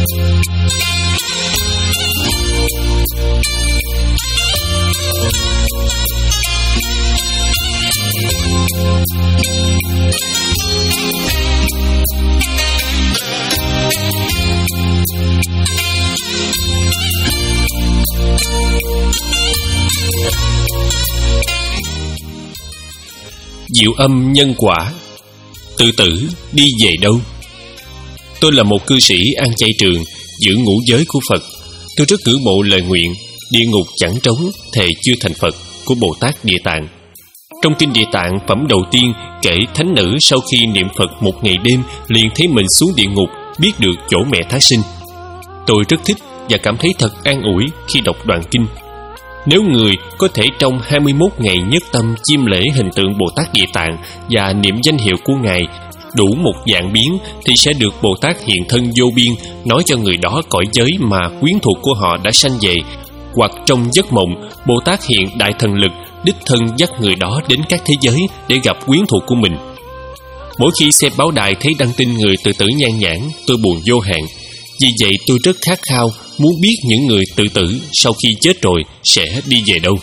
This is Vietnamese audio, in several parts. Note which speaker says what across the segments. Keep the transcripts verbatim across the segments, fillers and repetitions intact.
Speaker 1: Diệu âm nhân quả. Tự tử đi về đâu? Tôi là một cư sĩ ăn chay trường, giữ ngũ giới của Phật. Tôi rất ngưỡng mộ lời nguyện địa ngục chẳng trống, thề chưa thành Phật của Bồ Tát Địa Tạng. Trong kinh Địa Tạng phẩm đầu tiên kể thánh nữ sau khi niệm Phật một ngày đêm liền thấy mình xuống địa ngục, biết được chỗ mẹ thác sinh. Tôi rất thích và cảm thấy thật an ủi khi đọc đoạn kinh. Nếu người có thể trong hai mươi mốt ngày nhất tâm chiêm lễ hình tượng Bồ Tát Địa Tạng và niệm danh hiệu của Ngài đủ một vạn biến, thì sẽ được Bồ Tát hiện thân vô biên nói cho người đó cõi giới mà quyến thuộc của họ đã sanh về. Hoặc trong giấc mộng, Bồ Tát hiện đại thần lực đích thân dắt người đó đến các thế giới để gặp quyến thuộc của mình. Mỗi khi xem báo đài thấy đăng tin người tự tử nhan nhản, tôi buồn vô hạn. Vì vậy tôi rất khát khao muốn biết những người tự tử sau khi chết rồi sẽ đi về đâu.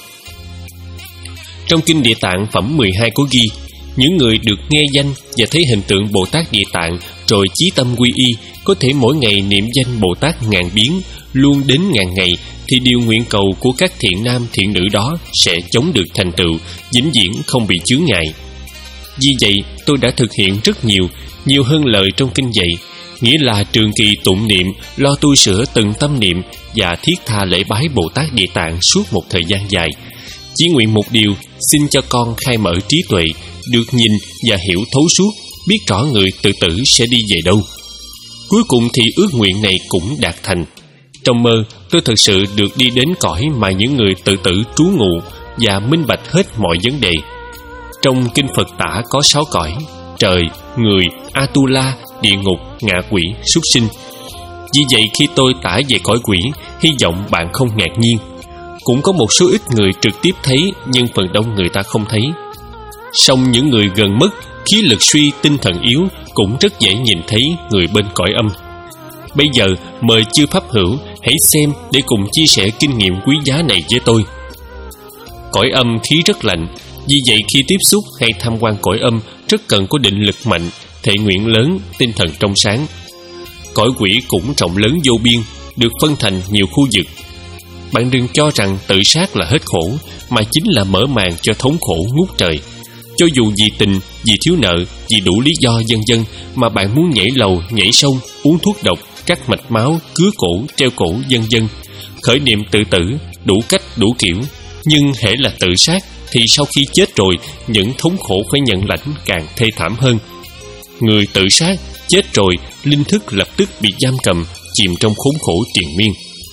Speaker 1: Trong kinh Địa Tạng phẩm mười hai có ghi, những người được nghe danh và thấy hình tượng Bồ Tát Địa Tạng rồi chí tâm quy y, có thể mỗi ngày niệm danh Bồ Tát ngàn biến, luôn đến ngàn ngày, thì điều nguyện cầu của các thiện nam thiện nữ đó sẽ chống được thành tựu, vĩnh viễn không bị chướng ngại. Vì vậy tôi đã thực hiện rất nhiều, nhiều hơn lời trong kinh dạy, nghĩa là trường kỳ tụng niệm, lo tu sửa từng tâm niệm và thiết tha lễ bái Bồ Tát Địa Tạng suốt một thời gian dài. Chỉ nguyện một điều, xin cho con khai mở trí tuệ, được nhìn và hiểu thấu suốt, biết rõ người tự tử sẽ đi về đâu. Cuối cùng thì ước nguyện này cũng đạt thành. Trong mơ, tôi thực sự được đi đến cõi mà những người tự tử trú ngụ và minh bạch hết mọi vấn đề. Trong kinh Phật tả có sáu cõi: trời, người, Atula, địa ngục, ngạ quỷ, súc sinh. Vì vậy khi tôi tả về cõi quỷ, hy vọng bạn không ngạc nhiên. Cũng có một số ít người trực tiếp thấy, nhưng phần đông người ta không thấy. Song những người gần mất, khí lực suy, tinh thần yếu cũng rất dễ nhìn thấy người bên cõi âm. Bây giờ mời chư pháp hữu hãy xem để cùng chia sẻ kinh nghiệm quý giá này với tôi. Cõi âm khí rất lạnh, vì vậy khi tiếp xúc hay tham quan cõi âm rất cần có định lực mạnh, thệ nguyện lớn, tinh thần trong sáng. Cõi quỷ cũng rộng lớn vô biên, được phân thành nhiều khu vực. Bạn đừng cho rằng tự sát là hết khổ, mà chính là mở màn cho thống khổ ngút trời. Cho dù vì tình, vì thiếu nợ, vì đủ lý do vân vân mà bạn muốn nhảy lầu, nhảy sông, uống thuốc độc, cắt mạch máu, cứa cổ, treo cổ vân vân, khởi niệm tự tử, đủ cách đủ kiểu. Nhưng hễ là tự sát thì sau khi chết rồi, những thống khổ phải nhận lãnh càng thê thảm hơn. Người tự sát chết rồi, linh thức lập tức bị giam cầm, chìm trong khốn khổ triền miên.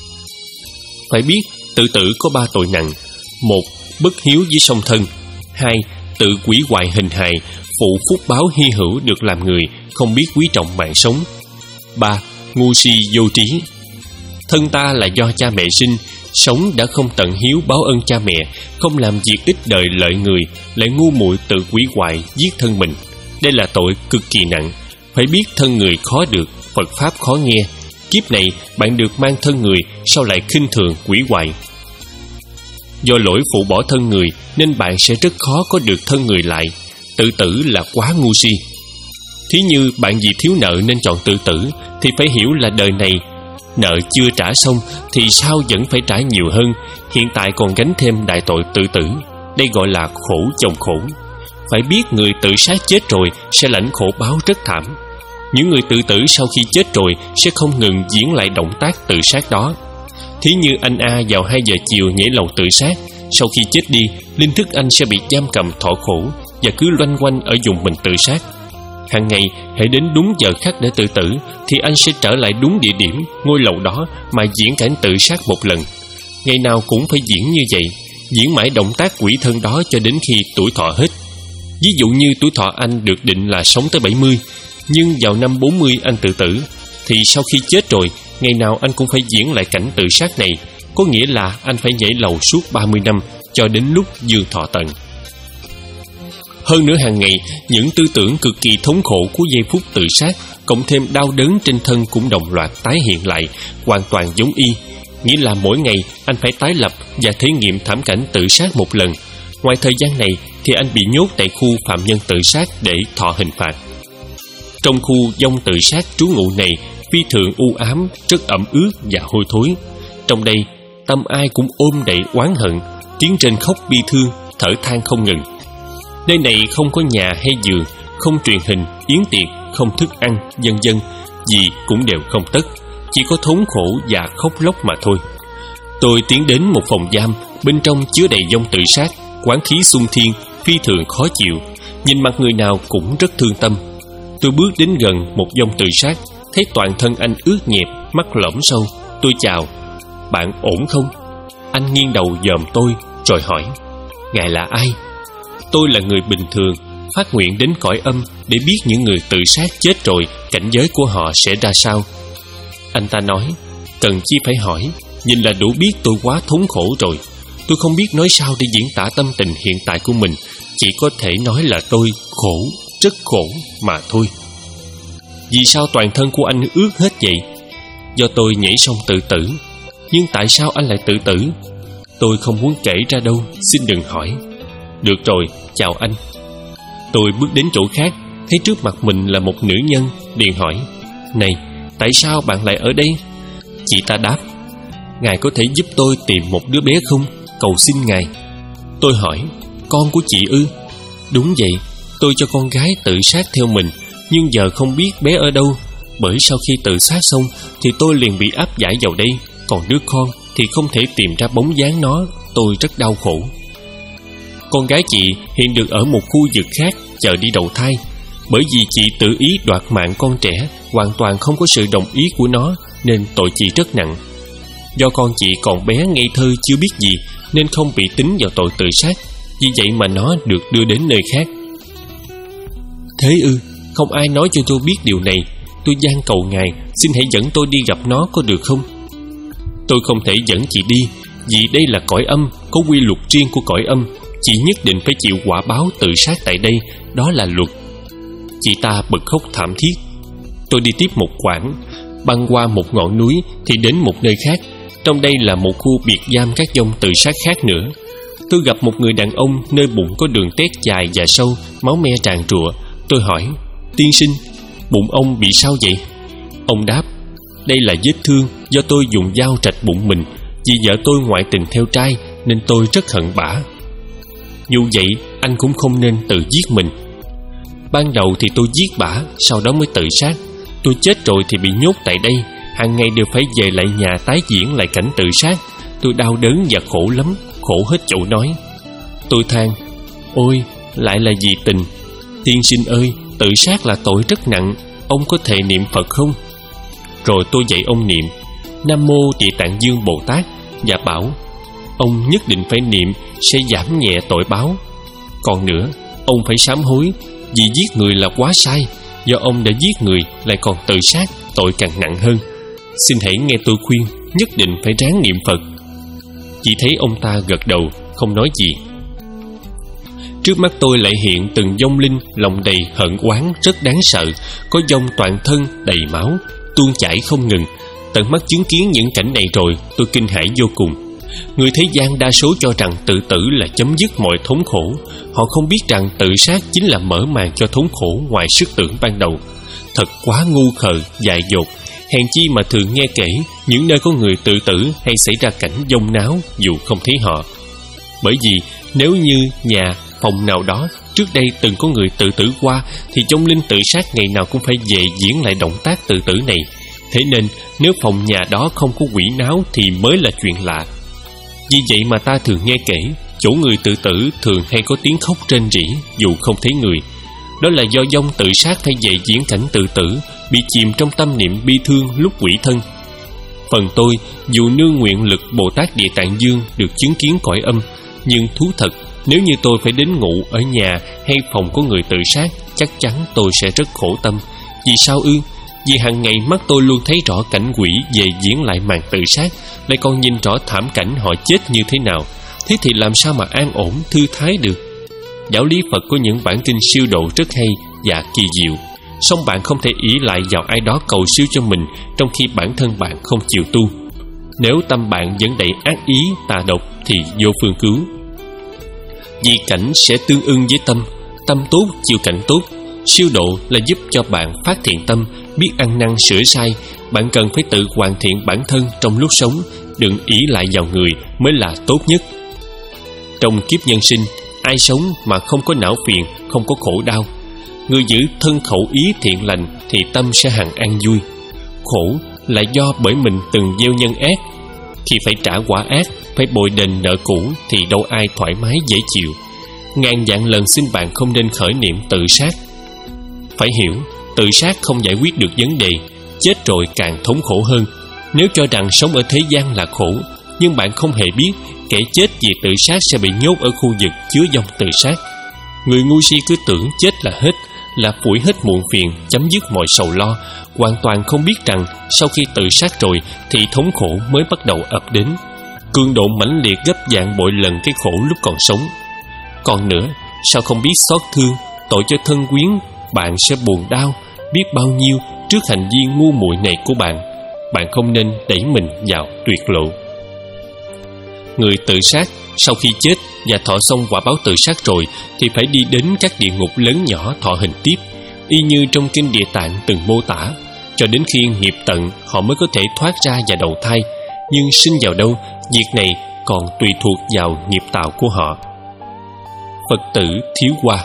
Speaker 1: Phải biết tự tử có ba tội nặng: một, bất hiếu với song thân; hai, tự quỷ hoại hình hài, phụ phúc báo hy hữu được làm người, không biết quý trọng mạng sống; ba, ngu si vô trí. Thân ta là do cha mẹ sinh, sống đã không tận hiếu báo ơn cha mẹ, không làm việc ích đời lợi người, lại ngu muội tự quỷ hoại giết thân mình. Đây là tội cực kỳ nặng. Phải biết thân người khó được, Phật pháp khó nghe. Kiếp này bạn được mang thân người, sao lại khinh thường quỷ hoại? Do lỗi phụ bỏ thân người nên bạn sẽ rất khó có được thân người lại. Tự tử là quá ngu si. Thí như bạn vì thiếu nợ nên chọn tự tử, thì phải hiểu là đời này nợ chưa trả xong thì sau vẫn phải trả nhiều hơn, hiện tại còn gánh thêm đại tội tự tử. Đây gọi là khổ chồng khổ. Phải biết người tự sát chết rồi sẽ lãnh khổ báo rất thảm. Những người tự tử sau khi chết rồi sẽ không ngừng diễn lại động tác tự sát đó. Thí như anh A vào hai giờ chiều nhảy lầu tự sát, sau khi chết đi, linh thức anh sẽ bị giam cầm thọ khổ và cứ loanh quanh ở vùng mình tự sát. Hàng ngày hãy đến đúng giờ khắc để tự tử, thì anh sẽ trở lại đúng địa điểm, ngôi lầu đó mà diễn cảnh tự sát một lần. Ngày nào cũng phải diễn như vậy, diễn mãi động tác quỷ thân đó cho đến khi tuổi thọ hết. Ví dụ như tuổi thọ anh được định là sống tới bảy mươi, nhưng vào năm bốn mươi anh tự tử, thì sau khi chết rồi, ngày nào anh cũng phải diễn lại cảnh tự sát này. Có nghĩa là anh phải nhảy lầu suốt ba mươi năm cho đến lúc dương thọ tận. Hơn nữa hàng ngày, những tư tưởng cực kỳ thống khổ của giây phút tự sát cộng thêm đau đớn trên thân cũng đồng loạt tái hiện lại, hoàn toàn giống y. Nghĩa là mỗi ngày anh phải tái lập và thể nghiệm thảm cảnh tự sát một lần. Ngoài thời gian này thì anh bị nhốt tại khu phạm nhân tự sát để thọ hình phạt. Trong khu vong tự sát trú ngụ này phi thường u ám, rất ẩm ướt và hôi thối. Trong đây tâm ai cũng ôm đầy oán hận, tiếng rên khóc bi thương, thở than không ngừng. Nơi này không có nhà hay giường, không truyền hình, yến tiệc, không thức ăn, vân vân, gì cũng đều không tất, chỉ có thống khổ và khóc lóc mà thôi. Tôi tiến đến một phòng giam, bên trong chứa đầy vong tự sát, quán khí xung thiên, phi thường khó chịu, nhìn mặt người nào cũng rất thương tâm. Tôi bước đến gần một vong tự sát, thấy toàn thân anh ướt nhẹp, mắt lõm sâu. Tôi chào: "Bạn ổn không?" Anh nghiêng đầu dòm tôi rồi hỏi: "Ngài là ai?" "Tôi là người bình thường, phát nguyện đến cõi âm để biết những người tự sát chết rồi cảnh giới của họ sẽ ra sao." Anh ta nói: "Cần chi phải hỏi, nhìn là đủ biết tôi quá thống khổ rồi. Tôi không biết nói sao để diễn tả tâm tình hiện tại của mình, chỉ có thể nói là tôi khổ, rất khổ mà thôi." "Vì sao toàn thân của anh ướt hết vậy?" "Do tôi nhảy sông tự tử." "Nhưng tại sao anh lại tự tử?" "Tôi không muốn kể ra đâu, xin đừng hỏi." "Được rồi, chào anh." Tôi bước đến chỗ khác, thấy trước mặt mình là một nữ nhân, liền hỏi: "Này, tại sao bạn lại ở đây?" Chị ta đáp: "Ngài có thể giúp tôi tìm một đứa bé không? Cầu xin ngài." Tôi hỏi: "Con của chị ư?" "Đúng vậy, tôi cho con gái tự sát theo mình, nhưng giờ không biết bé ở đâu. Bởi sau khi tự sát xong thì tôi liền bị áp giải vào đây, còn đứa con thì không thể tìm ra bóng dáng nó. Tôi rất đau khổ." "Con gái chị hiện được ở một khu vực khác chờ đi đầu thai. Bởi vì chị tự ý đoạt mạng con trẻ, hoàn toàn không có sự đồng ý của nó, nên tội chị rất nặng. Do con chị còn bé ngây thơ chưa biết gì, nên không bị tính vào tội tự sát. Vì vậy mà nó được đưa đến nơi khác." "Thế ư? Không ai nói cho tôi biết điều này. Tôi van cầu ngài, xin hãy dẫn tôi đi gặp nó có được không?" "Tôi không thể dẫn chị đi, vì đây là cõi âm, có quy luật riêng của cõi âm. Chị nhất định phải chịu quả báo tự sát tại đây, đó là luật." Chị ta bật khóc thảm thiết. Tôi đi tiếp một quãng, băng qua một ngọn núi thì đến một nơi khác. Trong đây là một khu biệt giam các vong tự sát khác nữa. Tôi gặp một người đàn ông nơi bụng có đường tét dài và sâu, máu me tràn trụa. Tôi hỏi: "Tiên sinh, bụng ông bị sao vậy?" Ông đáp: "Đây là vết thương do tôi dùng dao rạch bụng mình. Vì vợ tôi ngoại tình theo trai nên tôi rất hận bả." "Dù vậy anh cũng không nên tự giết mình." "Ban đầu thì tôi giết bả, sau đó mới tự sát. Tôi chết rồi thì bị nhốt tại đây, hàng ngày đều phải về lại nhà tái diễn lại cảnh tự sát. Tôi đau đớn và khổ lắm, khổ hết chỗ nói." Tôi than: "Ôi, lại là vì tình. Tiên sinh ơi, tự sát là tội rất nặng. Ông có thể niệm Phật không?" Rồi tôi dạy ông niệm Nam Mô Địa Tạng Dương Bồ Tát và bảo ông nhất định phải niệm sẽ giảm nhẹ tội báo. Còn nữa, ông phải sám hối, vì giết người là quá sai. Do ông đã giết người lại còn tự sát, tội càng nặng hơn. Xin hãy nghe tôi khuyên, nhất định phải ráng niệm Phật." Chỉ thấy ông ta gật đầu, không nói gì. Trước mắt tôi lại hiện từng vong linh lòng đầy hận oán rất đáng sợ. Có vong toàn thân đầy máu, tuôn chảy không ngừng. Tận mắt chứng kiến những cảnh này rồi, tôi kinh hãi vô cùng. Người thế gian đa số cho rằng tự tử là chấm dứt mọi thống khổ. Họ không biết rằng tự sát chính là mở màn cho thống khổ ngoài sức tưởng ban đầu. Thật quá ngu khờ, dại dột. Hèn chi mà thường nghe kể những nơi có người tự tử hay xảy ra cảnh vong náo dù không thấy họ. Bởi vì nếu như nhà, phòng nào đó trước đây từng có người tự tử qua, thì vong linh tự sát ngày nào cũng phải về diễn lại động tác tự tử này. Thế nên nếu phòng nhà đó không có quỷ náo thì mới là chuyện lạ. Vì vậy mà ta thường nghe kể chỗ người tự tử thường hay có tiếng khóc rên rỉ dù không thấy người. Đó là do vong tự sát phải về diễn cảnh tự tử, bị chìm trong tâm niệm bi thương lúc quỷ thân. Phần tôi, dù nương nguyện lực Bồ Tát Địa Tạng Dương được chứng kiến cõi âm, nhưng thú thật, nếu như tôi phải đến ngủ ở nhà hay phòng có người tự sát, chắc chắn tôi sẽ rất khổ tâm. Vì sao ư? Vì hàng ngày mắt tôi luôn thấy rõ cảnh quỷ về diễn lại màn tự sát, lại còn nhìn rõ thảm cảnh họ chết như thế nào. Thế thì làm sao mà an ổn, thư thái được? Giáo lý Phật có những bản kinh siêu độ rất hay và kỳ diệu, song bạn không thể ỷ lại vào ai đó cầu siêu cho mình trong khi bản thân bạn không chịu tu. Nếu tâm bạn vẫn đầy ác ý, tà độc thì vô phương cứu. Vì cảnh sẽ tương ưng với tâm, tâm tốt chịu cảnh tốt. Siêu độ là giúp cho bạn phát thiện tâm, biết ăn năn sửa sai. Bạn cần phải tự hoàn thiện bản thân trong lúc sống, đừng ỷ lại vào người mới là tốt nhất. Trong kiếp nhân sinh, ai sống mà không có não phiền, không có khổ đau? Người giữ thân khẩu ý thiện lành thì tâm sẽ hằng an vui. Khổ là do bởi mình từng gieo nhân ác. Khi phải trả quả ác, phải bồi đền nợ cũ thì đâu ai thoải mái dễ chịu. Ngàn vạn lần xin bạn không nên khởi niệm tự sát. Phải hiểu, tự sát không giải quyết được vấn đề, chết rồi càng thống khổ hơn. Nếu cho rằng sống ở thế gian là khổ, nhưng bạn không hề biết kẻ chết vì tự sát sẽ bị nhốt ở khu vực chứa vong tự sát. Người ngu si cứ tưởng chết là hết, là phủi hết muộn phiền, chấm dứt mọi sầu lo, hoàn toàn không biết rằng sau khi tự sát rồi thì thống khổ mới bắt đầu ập đến, cường độ mãnh liệt gấp vạn bội lần cái khổ lúc còn sống. Còn nữa, sao không biết xót thương, tội cho thân quyến, bạn sẽ buồn đau biết bao nhiêu trước hành vi ngu muội này của bạn. Bạn không nên đẩy mình vào tuyệt lộ. Người tự sát sau khi chết và thọ xong quả báo tự sát rồi thì phải đi đến các địa ngục lớn nhỏ thọ hình tiếp, y như trong kinh Địa Tạng từng mô tả, cho đến khi nghiệp tận họ mới có thể thoát ra và đầu thai. Nhưng sinh vào đâu, việc này còn tùy thuộc vào nghiệp tạo của họ. Phật tử Thiếu Hoa.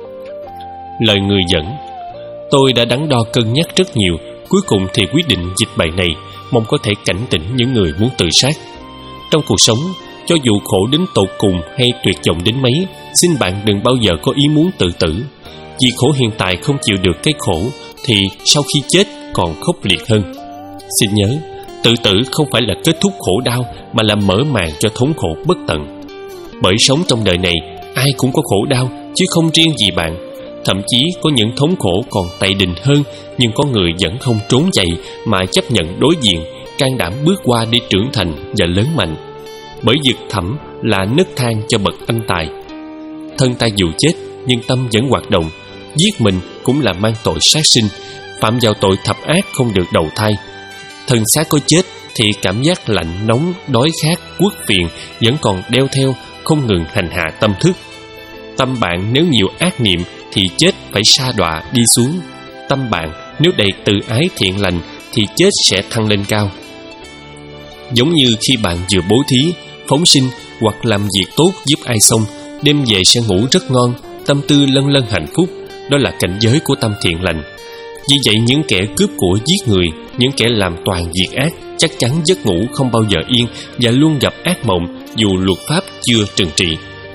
Speaker 1: Lời người dẫn: tôi đã đắn đo cân nhắc rất nhiều, cuối cùng thì quyết định dịch bài này, mong có thể cảnh tỉnh những người muốn tự sát. Trong cuộc sống, cho dù khổ đến tột cùng hay tuyệt vọng đến mấy, xin bạn đừng bao giờ có ý muốn tự tử. Vì khổ hiện tại không chịu được cái khổ thì sau khi chết còn khốc liệt hơn. Xin nhớ, tự tử không phải là kết thúc khổ đau, mà là mở màn cho thống khổ bất tận. Bởi sống trong đời này, ai cũng có khổ đau, chứ không riêng gì bạn. Thậm chí có những thống khổ còn tày đình hơn, nhưng có người vẫn không trốn chạy mà chấp nhận đối diện, can đảm bước qua để trưởng thành và lớn mạnh. Bởi vực thẳm là nấc thang cho bậc anh tài. Thân ta dù chết nhưng tâm vẫn hoạt động. Giết mình cũng là mang tội sát sinh, phạm vào tội thập ác không được đầu thai. Thân xác có chết thì cảm giác lạnh nóng, đói khát, uất phiền vẫn còn đeo theo, không ngừng hành hạ tâm thức. Tâm bạn nếu nhiều ác niệm thì chết phải sa đọa đi xuống. Tâm bạn nếu đầy từ ái thiện lành thì chết sẽ thăng lên cao. Giống như khi bạn vừa bố thí, phóng sinh hoặc làm việc tốt giúp ai xong, đêm về sẽ ngủ rất ngon, tâm tư lân lân hạnh phúc. Đó là cảnh giới của tâm thiện lành. Vì vậy những kẻ cướp của giết người, những kẻ làm toàn việc ác, chắc chắn giấc ngủ không bao giờ yên và luôn gặp ác mộng dù luật pháp chưa trừng trị.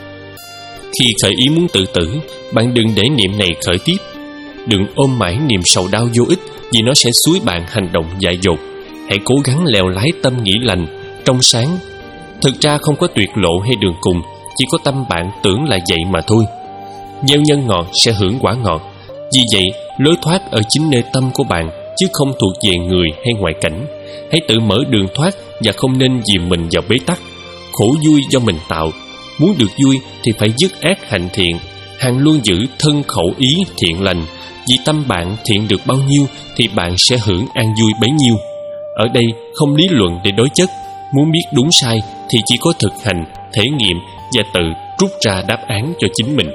Speaker 1: Khi khởi ý muốn tự tử, bạn đừng để niệm này khởi tiếp. Đừng ôm mãi niềm sầu đau vô ích, vì nó sẽ xúi bạn hành động dại dột. Hãy cố gắng lèo lái tâm nghĩ lành, trong sáng. Thực ra không có tuyệt lộ hay đường cùng, chỉ có tâm bạn tưởng là vậy mà thôi. Gieo nhân ngọt sẽ hưởng quả ngọt. Vì vậy, lối thoát ở chính nơi tâm của bạn, chứ không thuộc về người hay ngoại cảnh. Hãy tự mở đường thoát và không nên dìm mình vào bế tắc. Khổ vui do mình tạo. Muốn được vui thì phải dứt ác hành thiện, hằng luôn giữ thân khẩu ý thiện lành. Vì tâm bạn thiện được bao nhiêu thì bạn sẽ hưởng an vui bấy nhiêu. Ở đây không lý luận để đối chất. Muốn biết đúng sai thì chỉ có thực hành, thể nghiệm và tự rút ra đáp án cho chính mình.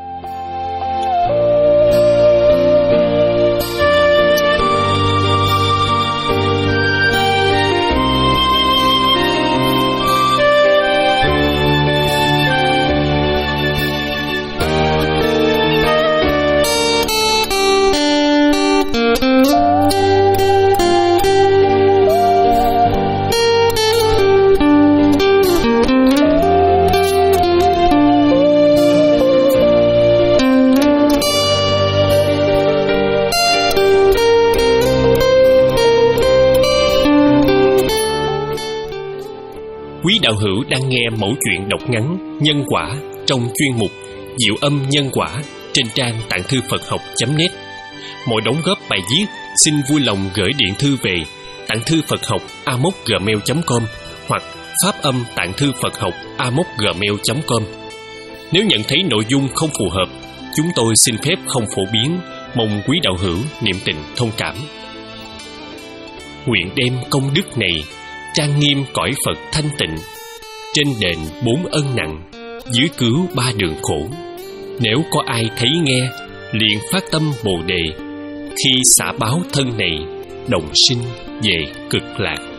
Speaker 1: Quý đạo hữu đang nghe mẩu chuyện đọc ngắn Nhân Quả trong chuyên mục Diệu Âm Nhân Quả trên trang tạng thư Phật học chấm net. Mọi đóng góp bài viết xin vui lòng gửi điện thư về tạng thư Phật học a mốc gmail chấm com hoặc phát âm tạng thư Phật học a mốc gmail chấm com. Nếu nhận thấy nội dung không phù hợp, chúng tôi xin phép không phổ biến, mong quý đạo hữu niệm tình thông cảm. Nguyện đem công đức này trang nghiêm cõi Phật thanh tịnh, trên đền bốn ân nặng, dưới cứu ba đường khổ. Nếu có ai thấy nghe, liền phát tâm Bồ đề, khi xả báo thân này, đồng sinh về cực lạc.